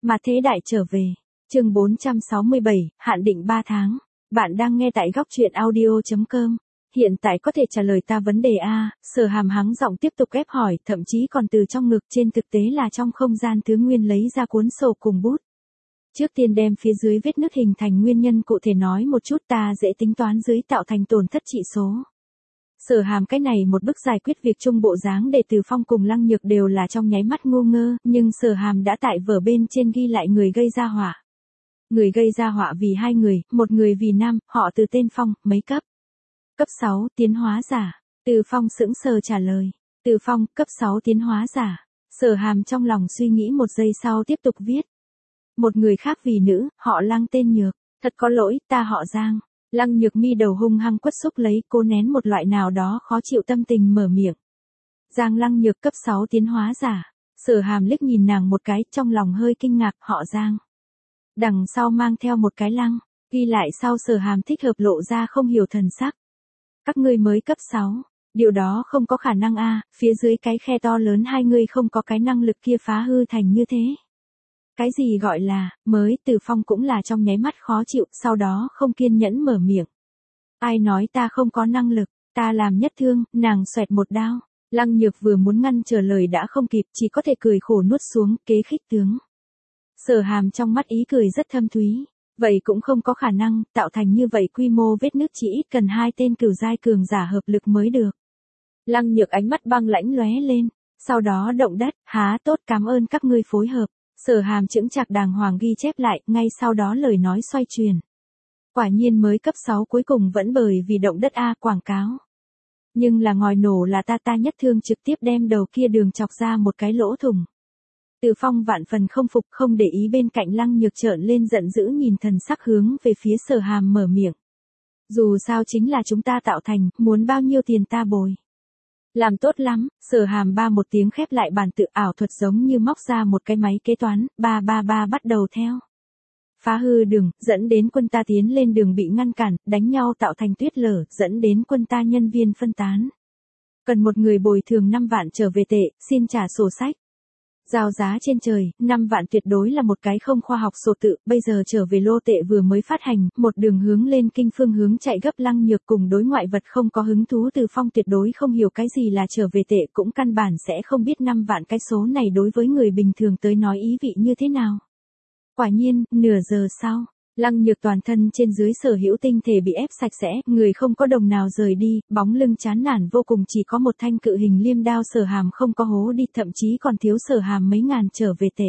Mà thế đại trở về. Chương 467, hạn định 3 tháng. Bạn đang nghe tại góc truyện audio.com. Hiện tại có thể trả lời ta vấn đề A, Sở Hàm hắng giọng tiếp tục ép hỏi, thậm chí còn từ trong ngực, trên thực tế là trong không gian thứ nguyên lấy ra cuốn sổ cùng bút. Trước tiên đem phía dưới vết nứt hình thành nguyên nhân cụ thể nói một chút, ta dễ tính toán dưới tạo thành tổn thất trị số. Sở Hàm cái này một bức giải quyết việc chung bộ dáng để Từ Phong cùng Lăng Nhược đều là trong nháy mắt ngu ngơ, nhưng Sở Hàm đã tại vở bên trên ghi lại người gây ra họa. Người gây ra họa vì hai người, một người vì nam, họ Từ tên Phong, mấy cấp? Cấp 6, tiến hóa giả. Từ Phong sững sờ trả lời. Từ Phong, cấp 6 tiến hóa giả. Sở Hàm trong lòng suy nghĩ một giây sau tiếp tục viết. Một người khác vì nữ, họ Lăng tên Nhược. Thật có lỗi, ta họ Giang. Lăng Nhược mi đầu hung hăng quất xúc lấy, cố nén một loại nào đó khó chịu tâm tình mở miệng. Giang Lăng Nhược cấp 6 tiến hóa giả. Sở Hàm liếc nhìn nàng một cái, trong lòng hơi kinh ngạc, họ Giang. Đằng sau mang theo một cái lăng, ghi lại sau Sở Hàm thích hợp lộ ra không hiểu thần sắc. Các ngươi mới cấp 6, điều đó không có khả năng a, phía dưới cái khe to lớn hai người không có cái năng lực kia phá hư thành như thế. Cái gì gọi là, mới, Từ Phong cũng là trong nháy mắt khó chịu, sau đó không kiên nhẫn mở miệng. Ai nói ta không có năng lực, ta làm nhất thương, nàng xoẹt một đao. Lăng Nhược vừa muốn ngăn trở lời đã không kịp, chỉ có thể cười khổ nuốt xuống, kế khích tướng. Sở Hàm trong mắt ý cười rất thâm thúy. Vậy cũng không có khả năng, tạo thành như vậy quy mô vết nứt chỉ ít cần 2 tên cửu giai cường giả hợp lực mới được. Lăng Nhược ánh mắt băng lãnh lóe lên, sau đó động đất, há tốt, cảm ơn các ngươi phối hợp. Sở Hàm chững chạc đàng hoàng ghi chép lại, ngay sau đó lời nói xoay truyền. Quả nhiên mới cấp 6 cuối cùng vẫn bởi vì động đất A quảng cáo. Nhưng là ngòi nổ là ta nhất thương trực tiếp đem đầu kia đường chọc ra một cái lỗ thủng. Từ Phong vạn phần không phục, không để ý bên cạnh Lăng Nhược trợn lên giận dữ nhìn thần sắc hướng về phía Sở Hàm mở miệng. Dù sao chính là chúng ta tạo thành, muốn bao nhiêu tiền ta bồi. Làm tốt lắm, Sở Hàm ba một tiếng khép lại bàn tự ảo thuật giống như móc ra một cái máy kế toán, 333 bắt đầu theo. Phá hư đường, dẫn đến quân ta tiến lên đường bị ngăn cản, đánh nhau tạo thành tuyết lở, dẫn đến quân ta nhân viên phân tán. Cần một người bồi thường 5 vạn trở về tệ, xin trả sổ sách. Giao giá trên trời, 5 vạn tuyệt đối là một cái không khoa học sổ tự, bây giờ trở về lô tệ vừa mới phát hành, một đường hướng lên kinh phương hướng chạy gấp. Lăng Nhược cùng đối ngoại vật không có hứng thú. Từ Phong tuyệt đối không hiểu cái gì là trở về tệ, cũng căn bản sẽ không biết 5 vạn cái số này đối với người bình thường tới nói ý vị như thế nào. Quả nhiên, nửa giờ sau, Lăng Nhược toàn thân trên dưới sở hữu tinh thể bị ép sạch sẽ, người không có đồng nào rời đi, bóng lưng chán nản vô cùng, chỉ có một thanh cự hình liêm đao. Sở Hàm không có hố đi, thậm chí còn thiếu Sở Hàm mấy ngàn trở về tệ.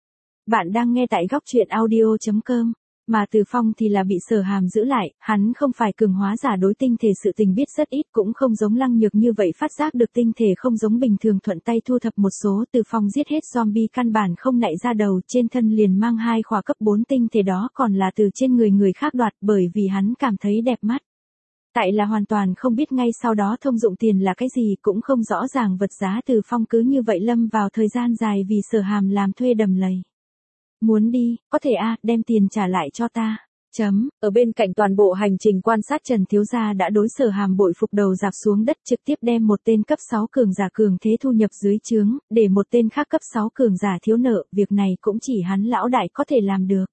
Bạn đang nghe tại góc truyện audio.com. Mà Từ Phong thì là bị Sở Hàm giữ lại, hắn không phải cường hóa giả, đối tinh thể sự tình biết rất ít, cũng không giống Lăng Nhược như vậy phát giác được tinh thể không giống bình thường thuận tay thu thập một số. Từ Phong giết hết zombie căn bản không nạy ra đầu, trên thân liền mang 2 khóa cấp 4 tinh thể, đó còn là từ trên người khác đoạt, bởi vì hắn cảm thấy đẹp mắt. Tại là hoàn toàn không biết ngay sau đó thông dụng tiền là cái gì, cũng không rõ ràng vật giá. Từ Phong cứ như vậy lâm vào thời gian dài vì Sở Hàm làm thuê đầm lầy. Muốn đi, có thể a, đem tiền trả lại cho ta. Ở bên cạnh toàn bộ hành trình quan sát, Trần thiếu gia đã đối Sở Hàm bội phục, đầu dạp xuống đất, trực tiếp đem một tên cấp 6 cường giả cường thế thu nhập dưới trướng, để một tên khác cấp 6 cường giả thiếu nợ, việc này cũng chỉ hắn lão đại có thể làm được.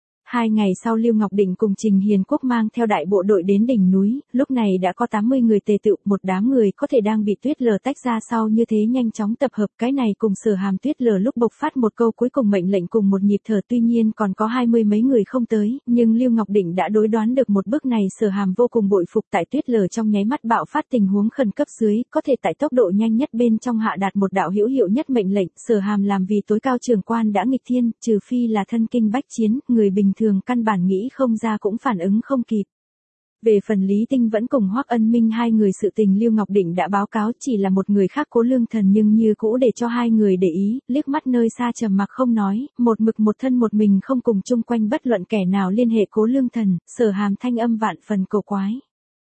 2 ngày sau, Lưu Ngọc Định cùng Trình Hiền Quốc mang theo đại bộ đội đến đỉnh núi, lúc này đã có 80 người tề tựu, một đám người có thể đang bị tuyết lở tách ra sau như thế nhanh chóng tập hợp. Cái này cùng Sở Hàm tuyết lở lúc bộc phát một câu cuối cùng mệnh lệnh cùng một nhịp thở, tuy nhiên còn có 20 mấy người không tới, nhưng Lưu Ngọc Định đã đối đoán được một bước này. Sở Hàm vô cùng bội phục, tại tuyết lở trong nháy mắt bạo phát tình huống khẩn cấp dưới, có thể tại tốc độ nhanh nhất bên trong hạ đạt một đạo hữu hiệu nhất mệnh lệnh. Sở Hàm làm vì tối cao trưởng quan đã nghịch thiên, trừ phi là thân kinh bách chiến, người bình thường căn bản nghĩ không ra, cũng phản ứng không kịp. Về phần Lý Tinh Vẫn cùng Hoắc Ân Minh hai người, sự tình Lưu Ngọc Định đã báo cáo, chỉ là một người khác Cố Lương Thần nhưng như cũ để cho hai người để ý, liếc mắt nơi xa trầm mặc không nói, một mực một thân một mình không cùng chung quanh bất luận kẻ nào liên hệ. Cố Lương Thần, Sở Hàm thanh âm vạn phần cổ quái.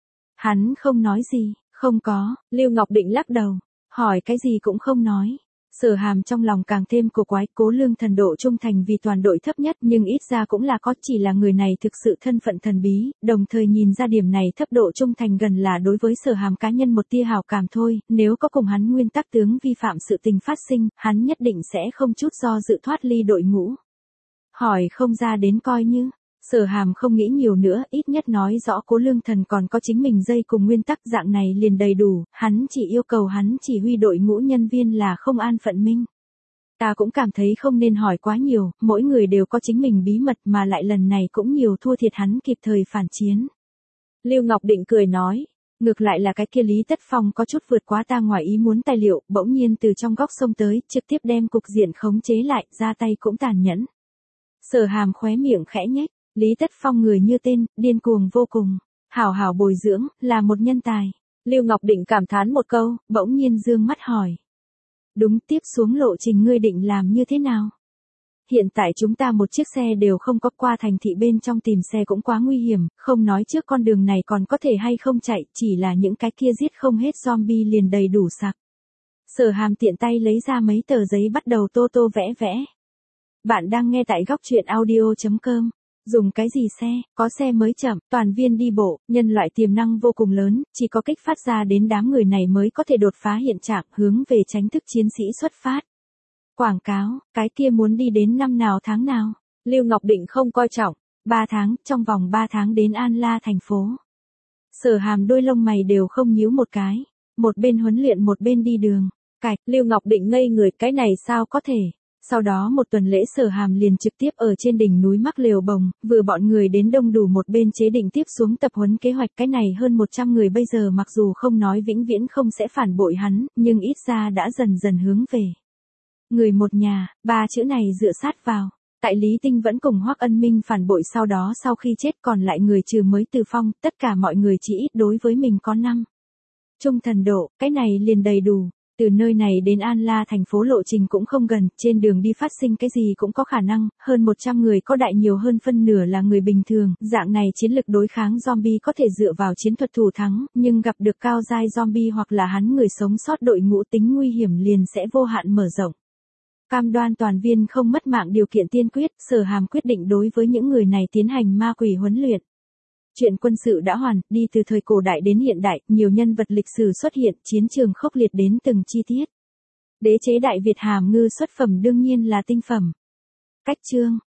Hắn không nói gì, không có. Lưu Ngọc Định lắc đầu, hỏi cái gì cũng không nói. Sở Hàm trong lòng càng thêm cổ quái, Cố Lương Thần độ trung thành vì toàn đội thấp nhất, nhưng ít ra cũng là có, chỉ là người này thực sự thân phận thần bí, đồng thời nhìn ra điểm này thấp độ trung thành gần là đối với Sở Hàm cá nhân một tia hảo cảm thôi, nếu có cùng hắn nguyên tắc tướng vi phạm sự tình phát sinh, hắn nhất định sẽ không chút do dự thoát ly đội ngũ. Hỏi không ra đến coi như. Sở Hàm không nghĩ nhiều nữa, ít nhất nói rõ Cố Lương Thần còn có chính mình dây cùng nguyên tắc dạng này liền đầy đủ, hắn chỉ yêu cầu hắn chỉ huy đội ngũ nhân viên là không an phận minh. Ta cũng cảm thấy không nên hỏi quá nhiều, mỗi người đều có chính mình bí mật mà lại lần này cũng nhiều thua thiệt hắn kịp thời phản chiến. Lưu Ngọc Định cười nói, ngược lại là cái kia Lý Tất Phong có chút vượt quá ta ngoài ý muốn tài liệu, bỗng nhiên từ trong góc sông tới, trực tiếp đem cục diện khống chế lại, ra tay cũng tàn nhẫn. Sở Hàm khóe miệng khẽ nhếch, Lý Tất Phong người như tên, điên cuồng vô cùng, hảo hảo bồi dưỡng, là một nhân tài. Lưu Ngọc Định cảm thán một câu, bỗng nhiên dương mắt hỏi. Đúng, tiếp xuống lộ trình ngươi định làm như thế nào? Hiện tại chúng ta một chiếc xe đều không có, qua thành thị bên trong tìm xe cũng quá nguy hiểm, không nói trước con đường này còn có thể hay không chạy, chỉ là những cái kia giết không hết zombie liền đầy đủ sặc. Sở Hàm tiện tay lấy ra mấy tờ giấy bắt đầu tô tô vẽ vẽ. Bạn đang nghe tại góc truyện audio.com. Dùng cái gì xe, có xe mới chậm, toàn viên đi bộ, nhân loại tiềm năng vô cùng lớn, chỉ có kích phát ra đến đám người này mới có thể đột phá hiện trạng, hướng về tránh thức chiến sĩ xuất phát. Quảng cáo, cái kia muốn đi đến năm nào tháng nào? Lưu Ngọc Định không coi trọng, 3 tháng, trong vòng 3 tháng đến An La thành phố. Sở Hàm đôi lông mày đều không nhíu một cái, một bên huấn luyện một bên đi đường. Cạch, Lưu Ngọc Định ngây người, cái này sao có thể? Sau đó một tuần lễ Sở Hàm liền trực tiếp ở trên đỉnh núi mắc lều bồng, vừa bọn người đến đông đủ một bên chế định tiếp xuống tập huấn kế hoạch, cái này hơn 100 người bây giờ mặc dù không nói vĩnh viễn không sẽ phản bội hắn, nhưng ít ra đã dần dần hướng về. Người một nhà, 3 chữ này dựa sát vào. Tại Lý Tinh vẫn cùng Hoắc Ân Minh phản bội sau đó sau khi chết còn lại người trừ mới Từ Phong, tất cả mọi người chỉ ít đối với mình có 5. Trung thần độ, cái này liền đầy đủ. Từ nơi này đến An La thành phố lộ trình cũng không gần, trên đường đi phát sinh cái gì cũng có khả năng, hơn 100 người có đại nhiều hơn phân nửa là người bình thường, dạng này chiến lực đối kháng zombie có thể dựa vào chiến thuật thủ thắng, nhưng gặp được cao giai zombie hoặc là hắn người sống sót đội ngũ tính nguy hiểm liền sẽ vô hạn mở rộng. Cam đoan toàn viên không mất mạng điều kiện tiên quyết, Sở Hàm quyết định đối với những người này tiến hành ma quỷ huấn luyện. Chuyện quân sự đã hoàn, đi từ thời cổ đại đến hiện đại, nhiều nhân vật lịch sử xuất hiện, chiến trường khốc liệt đến từng chi tiết. Đế chế Đại Việt hàm ngư xuất phẩm đương nhiên là tinh phẩm. Cách chương,